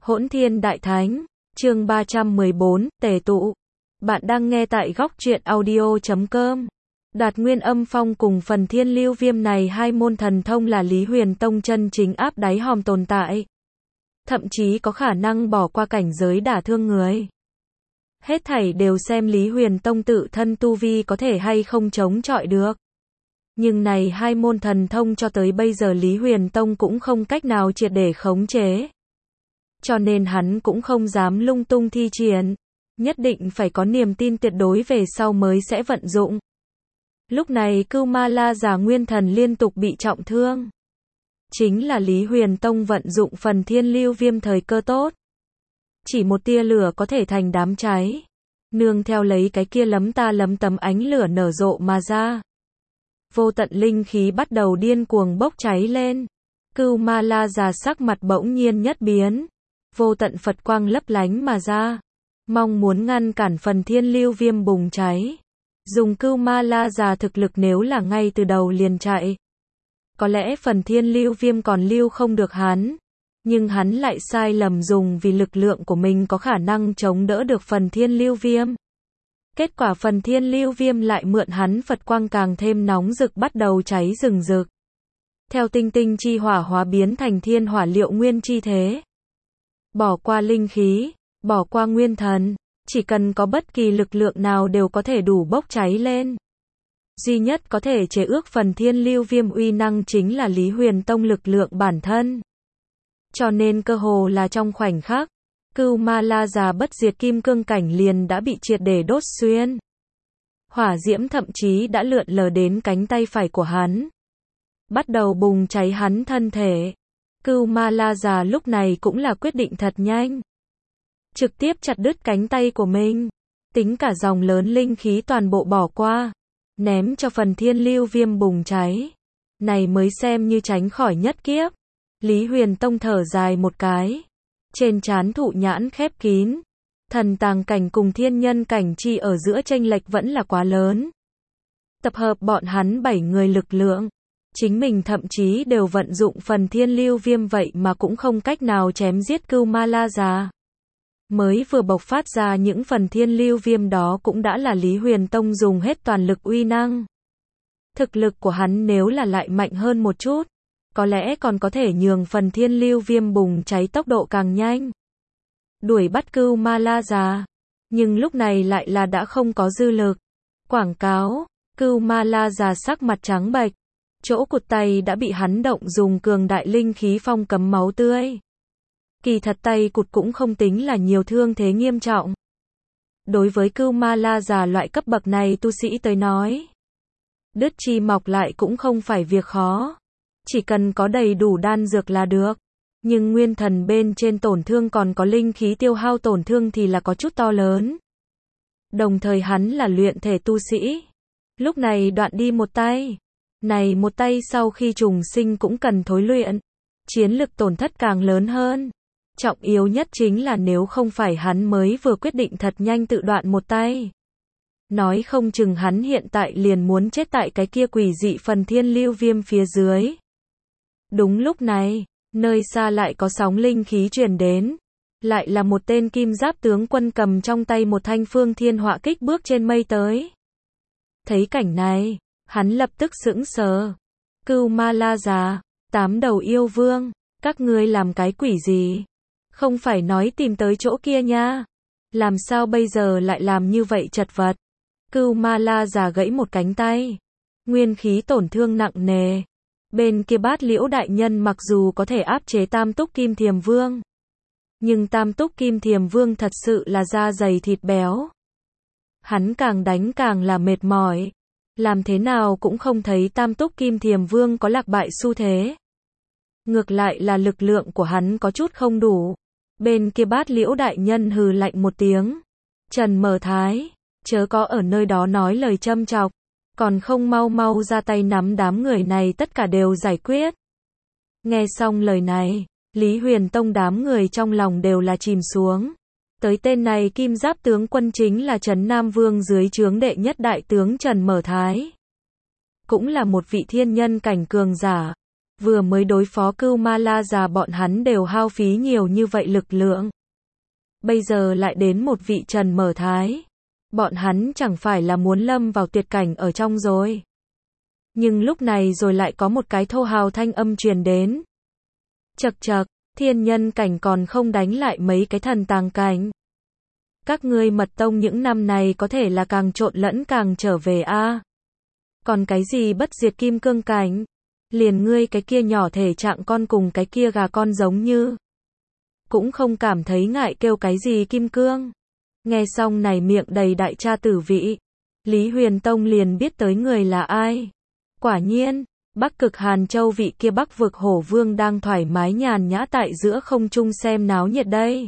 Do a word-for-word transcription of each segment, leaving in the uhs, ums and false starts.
Hỗn Thiên Đại Thánh, chương ba trăm mười bốn, Tề Tụ. Bạn đang nghe tại góc truyện audio chấm com. Đạt Nguyên Âm Phong cùng phần Thiên Lưu Viêm này hai môn thần thông là Lý Huyền Tông chân chính áp đáy hòm tồn tại. Thậm chí có khả năng bỏ qua cảnh giới đả thương người. Hết thảy đều xem Lý Huyền Tông tự thân tu vi có thể hay không chống chọi được. Nhưng này hai môn thần thông cho tới bây giờ Lý Huyền Tông cũng không cách nào triệt để khống chế. Cho nên hắn cũng không dám lung tung thi triển. Nhất định phải có niềm tin tuyệt đối về sau mới sẽ vận dụng. Lúc này Cưu Ma La Già Nguyên Thần liên tục bị trọng thương. Chính là Lý Huyền Tông vận dụng phần Thiên Lưu Viêm thời cơ tốt. Chỉ một tia lửa có thể thành đám cháy. Nương theo lấy cái kia lấm ta lấm tấm ánh lửa nở rộ mà ra. Vô tận linh khí bắt đầu điên cuồng bốc cháy lên. Cưu Ma La Già sắc mặt bỗng nhiên nhất biến. Vô tận Phật quang lấp lánh mà ra. Mong muốn ngăn cản phần Thiên Lưu Viêm bùng cháy. Dùng Cưu Ma La Già thực lực nếu là ngay từ đầu liền chạy. Có lẽ phần Thiên Lưu Viêm còn lưu không được hắn. Nhưng hắn lại sai lầm dùng vì lực lượng của mình có khả năng chống đỡ được phần Thiên Lưu Viêm. Kết quả phần Thiên Lưu Viêm lại mượn hắn Phật quang càng thêm nóng rực bắt đầu cháy rừng rực. Theo tinh tinh chi hỏa hóa biến thành thiên hỏa liệu nguyên chi thế. Bỏ qua linh khí, bỏ qua nguyên thần, chỉ cần có bất kỳ lực lượng nào đều có thể đủ bốc cháy lên. Duy nhất có thể chế ước phần Thiên Lưu Viêm uy năng chính là Lý Huyền Tông lực lượng bản thân. Cho nên cơ hồ là trong khoảnh khắc, Cưu Ma La Già bất diệt kim cương cảnh liền đã bị triệt để đốt xuyên. Hỏa diễm thậm chí đã lượn lờ đến cánh tay phải của hắn. Bắt đầu bùng cháy hắn thân thể. Cưu Ma La Già lúc này cũng là quyết định thật nhanh. Trực tiếp chặt đứt cánh tay của mình. Tính cả dòng lớn linh khí toàn bộ bỏ qua. Ném cho phần Thiên Lưu Viêm bùng cháy. Này mới xem như tránh khỏi nhất kiếp. Lý Huyền Tông thở dài một cái. Trên trán thụ nhãn khép kín. Thần tàng cảnh cùng thiên nhân cảnh chi ở giữa chênh lệch vẫn là quá lớn. Tập hợp bọn hắn bảy người lực lượng. Chính mình thậm chí đều vận dụng phần Thiên Lưu Viêm vậy mà cũng không cách nào chém giết Cưu Ma La Già. Mới vừa bộc phát ra những phần Thiên Lưu Viêm đó cũng đã là Lý Huyền Tông dùng hết toàn lực uy năng. Thực lực của hắn nếu là lại mạnh hơn một chút, có lẽ còn có thể nhường phần Thiên Lưu Viêm bùng cháy tốc độ càng nhanh. Đuổi bắt Cưu Ma La Già. Nhưng lúc này lại là đã không có dư lực. Quảng cáo, Cưu Ma La Già sắc mặt trắng bệch. Chỗ cụt tay đã bị hắn động dùng cường đại linh khí phong cấm máu tươi. Kỳ thật tay cụt cũng không tính là nhiều thương thế nghiêm trọng. Đối với Cưu Ma La Già loại cấp bậc này tu sĩ tới nói. Đứt chi mọc lại cũng không phải việc khó. Chỉ cần có đầy đủ đan dược là được. Nhưng nguyên thần bên trên tổn thương còn có linh khí tiêu hao tổn thương thì là có chút to lớn. Đồng thời hắn là luyện thể tu sĩ. Lúc này đoạn đi một tay. Này một tay sau khi trùng sinh cũng cần thối luyện. Chiến lực tổn thất càng lớn hơn. Trọng yếu nhất chính là nếu không phải hắn mới vừa quyết định thật nhanh tự đoạn một tay. Nói không chừng hắn hiện tại liền muốn chết tại cái kia quỷ dị phần Thiên Lưu Viêm phía dưới. Đúng lúc này, nơi xa lại có sóng linh khí truyền đến. Lại là một tên kim giáp tướng quân cầm trong tay một thanh phương thiên họa kích bước trên mây tới. Thấy cảnh này, hắn lập tức sững sờ. Cưu Ma La Già, tám đầu yêu vương, các ngươi làm cái quỷ gì? Không phải nói tìm tới chỗ kia nha. Làm sao bây giờ lại làm như vậy chật vật? Cưu Ma La Già gãy một cánh tay. Nguyên khí tổn thương nặng nề. Bên kia Bát Liễu đại nhân mặc dù có thể áp chế Tam Túc Kim Thiềm Vương. Nhưng Tam Túc Kim Thiềm Vương thật sự là da dày thịt béo. Hắn càng đánh càng là mệt mỏi. Làm thế nào cũng không thấy Tam Túc Kim Thiềm Vương có lạc bại xu thế. Ngược lại là lực lượng của hắn có chút không đủ. Bên kia Bát Liễu đại nhân hừ lạnh một tiếng. Trần Mở Thái, chớ có ở nơi đó nói lời châm chọc. Còn không mau mau ra tay nắm đám người này tất cả đều giải quyết. Nghe xong lời này, Lý Huyền Tông đám người trong lòng đều là chìm xuống. Tới tên này kim giáp tướng quân chính là Trấn Nam Vương dưới trướng đệ nhất đại tướng Trần Mở Thái. Cũng là một vị thiên nhân cảnh cường giả. Vừa mới đối phó Cưu Ma La già bọn hắn đều hao phí nhiều như vậy lực lượng. Bây giờ lại đến một vị Trần Mở Thái. Bọn hắn chẳng phải là muốn lâm vào tuyệt cảnh ở trong rồi. Nhưng lúc này rồi lại có một cái thô hào thanh âm truyền đến. Chậc chậc, thiên nhân cảnh còn không đánh lại mấy cái thần tàng cảnh. Các ngươi mật tông những năm này có thể là càng trộn lẫn càng trở về a. À. Còn cái gì bất diệt kim cương cảnh? Liền ngươi cái kia nhỏ thể trạng con cùng cái kia gà con giống như. Cũng không cảm thấy ngại kêu cái gì kim cương. Nghe xong này miệng đầy đại cha tử vị. Lý Huyền Tông liền biết tới người là ai. Quả nhiên, Bắc Cực Hàn Châu vị kia Bắc vực hổ vương đang thoải mái nhàn nhã tại giữa không trung xem náo nhiệt đây.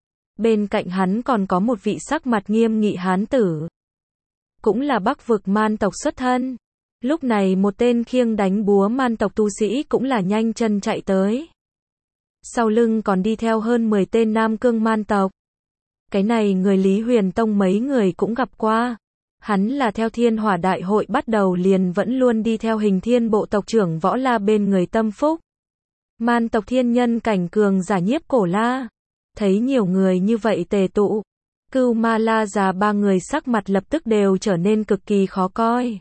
Bên cạnh hắn còn có một vị sắc mặt nghiêm nghị hán tử. Cũng là Bắc vực man tộc xuất thân. Lúc này một tên khiêng đánh búa man tộc tu sĩ cũng là nhanh chân chạy tới. Sau lưng còn đi theo hơn mười tên nam cương man tộc. Cái này người Lý Huyền Tông mấy người cũng gặp qua. Hắn là theo Thiên Hỏa Đại hội bắt đầu liền vẫn luôn đi theo Hình Thiên bộ tộc trưởng Võ La bên người tâm phúc. Man tộc thiên nhân cảnh cường giả Nhiếp Cổ La. Thấy nhiều người như vậy tề tụ. Cưu Ma La già ba người sắc mặt lập tức đều trở nên cực kỳ khó coi.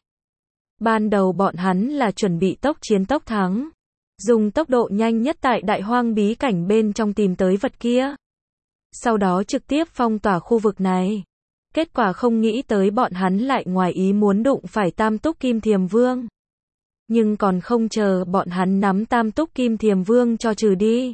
Ban đầu bọn hắn là chuẩn bị tốc chiến tốc thắng. Dùng tốc độ nhanh nhất tại đại hoang bí cảnh bên trong tìm tới vật kia. Sau đó trực tiếp phong tỏa khu vực này. Kết quả không nghĩ tới bọn hắn lại ngoài ý muốn đụng phải Tam Túc Kim Thiềm Vương. Nhưng còn không chờ bọn hắn nắm Tam Túc Kim Thiềm Vương cho trừ đi.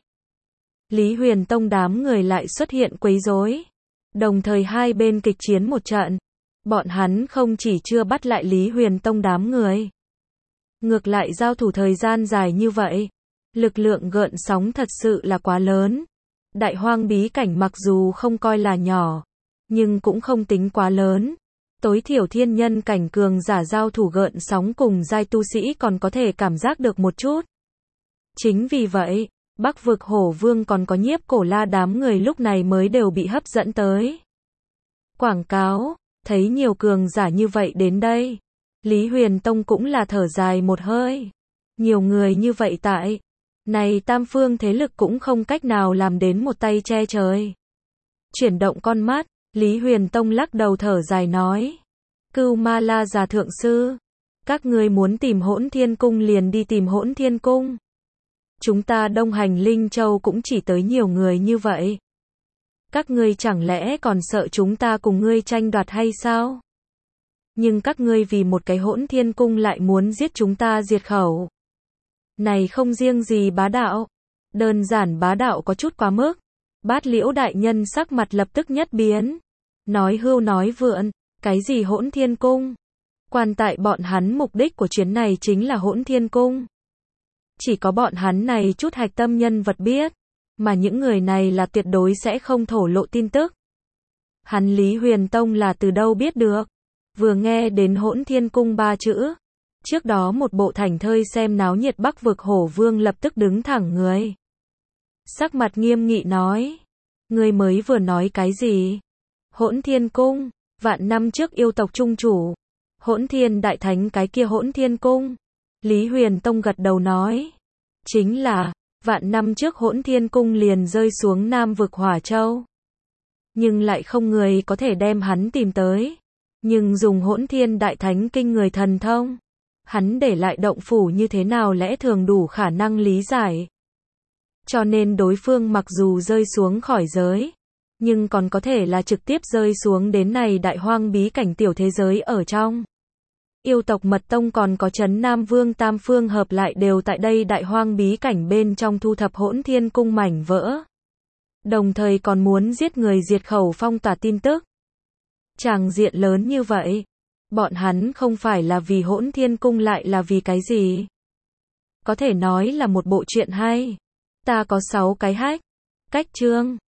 Lý Huyền Tông đám người lại xuất hiện quấy rối. Đồng thời hai bên kịch chiến một trận. Bọn hắn không chỉ chưa bắt lại Lý Huyền Tông đám người. Ngược lại giao thủ thời gian dài như vậy. Lực lượng gợn sóng thật sự là quá lớn. Đại hoang bí cảnh mặc dù không coi là nhỏ. Nhưng cũng không tính quá lớn. Tối thiểu thiên nhân cảnh cường giả giao thủ gợn sóng cùng giai tu sĩ còn có thể cảm giác được một chút. Chính vì vậy, Bắc vực hổ vương còn có Nhiếp Cổ La đám người lúc này mới đều bị hấp dẫn tới. Quảng cáo, thấy nhiều cường giả như vậy đến đây. Lý Huyền Tông cũng là thở dài một hơi. Nhiều người như vậy tại. Này tam phương thế lực cũng không cách nào làm đến một tay che trời. Chuyển động con mắt. Lý Huyền Tông lắc đầu thở dài nói. Cưu Ma La già thượng sư. Các ngươi muốn tìm Hỗn Thiên Cung liền đi tìm Hỗn Thiên Cung. Chúng ta Đông Hành Linh Châu cũng chỉ tới nhiều người như vậy. Các ngươi chẳng lẽ còn sợ chúng ta cùng ngươi tranh đoạt hay sao? Nhưng các ngươi vì một cái Hỗn Thiên Cung lại muốn giết chúng ta diệt khẩu. Này không riêng gì bá đạo. Đơn giản bá đạo có chút quá mức. Bát Liễu đại nhân sắc mặt lập tức nhất biến. Nói hưu nói vượn, cái gì Hỗn Thiên Cung? Quan tại bọn hắn mục đích của chuyến này chính là Hỗn Thiên Cung. Chỉ có bọn hắn này chút hạch tâm nhân vật biết, mà những người này là tuyệt đối sẽ không thổ lộ tin tức. Hắn Lý Huyền Tông là từ đâu biết được? Vừa nghe đến Hỗn Thiên Cung ba chữ, trước đó một bộ thảnh thơi xem náo nhiệt Bắc vực hổ vương lập tức đứng thẳng người. Sắc mặt nghiêm nghị nói, ngươi mới vừa nói cái gì? Hỗn Thiên Cung, vạn năm trước yêu tộc trung chủ, Hỗn Thiên Đại Thánh cái kia Hỗn Thiên Cung. Lý Huyền Tông gật đầu nói, chính là, vạn năm trước Hỗn Thiên Cung liền rơi xuống Nam vực Hỏa Châu. Nhưng lại không người có thể đem hắn tìm tới. Nhưng dùng Hỗn Thiên Đại Thánh kinh người thần thông, hắn để lại động phủ như thế nào lẽ thường đủ khả năng lý giải. Cho nên đối phương mặc dù rơi xuống khỏi giới, nhưng còn có thể là trực tiếp rơi xuống đến này đại hoang bí cảnh tiểu thế giới ở trong. Yêu tộc Mật Tông còn có Trấn Nam Vương tam phương hợp lại đều tại đây đại hoang bí cảnh bên trong thu thập Hỗn Thiên Cung mảnh vỡ. Đồng thời còn muốn giết người diệt khẩu phong tỏa tin tức. Tràng diện lớn như vậy, bọn hắn không phải là vì Hỗn Thiên Cung lại là vì cái gì? Có thể nói là một bộ chuyện hay. Ta có sáu cái hách. Cách chương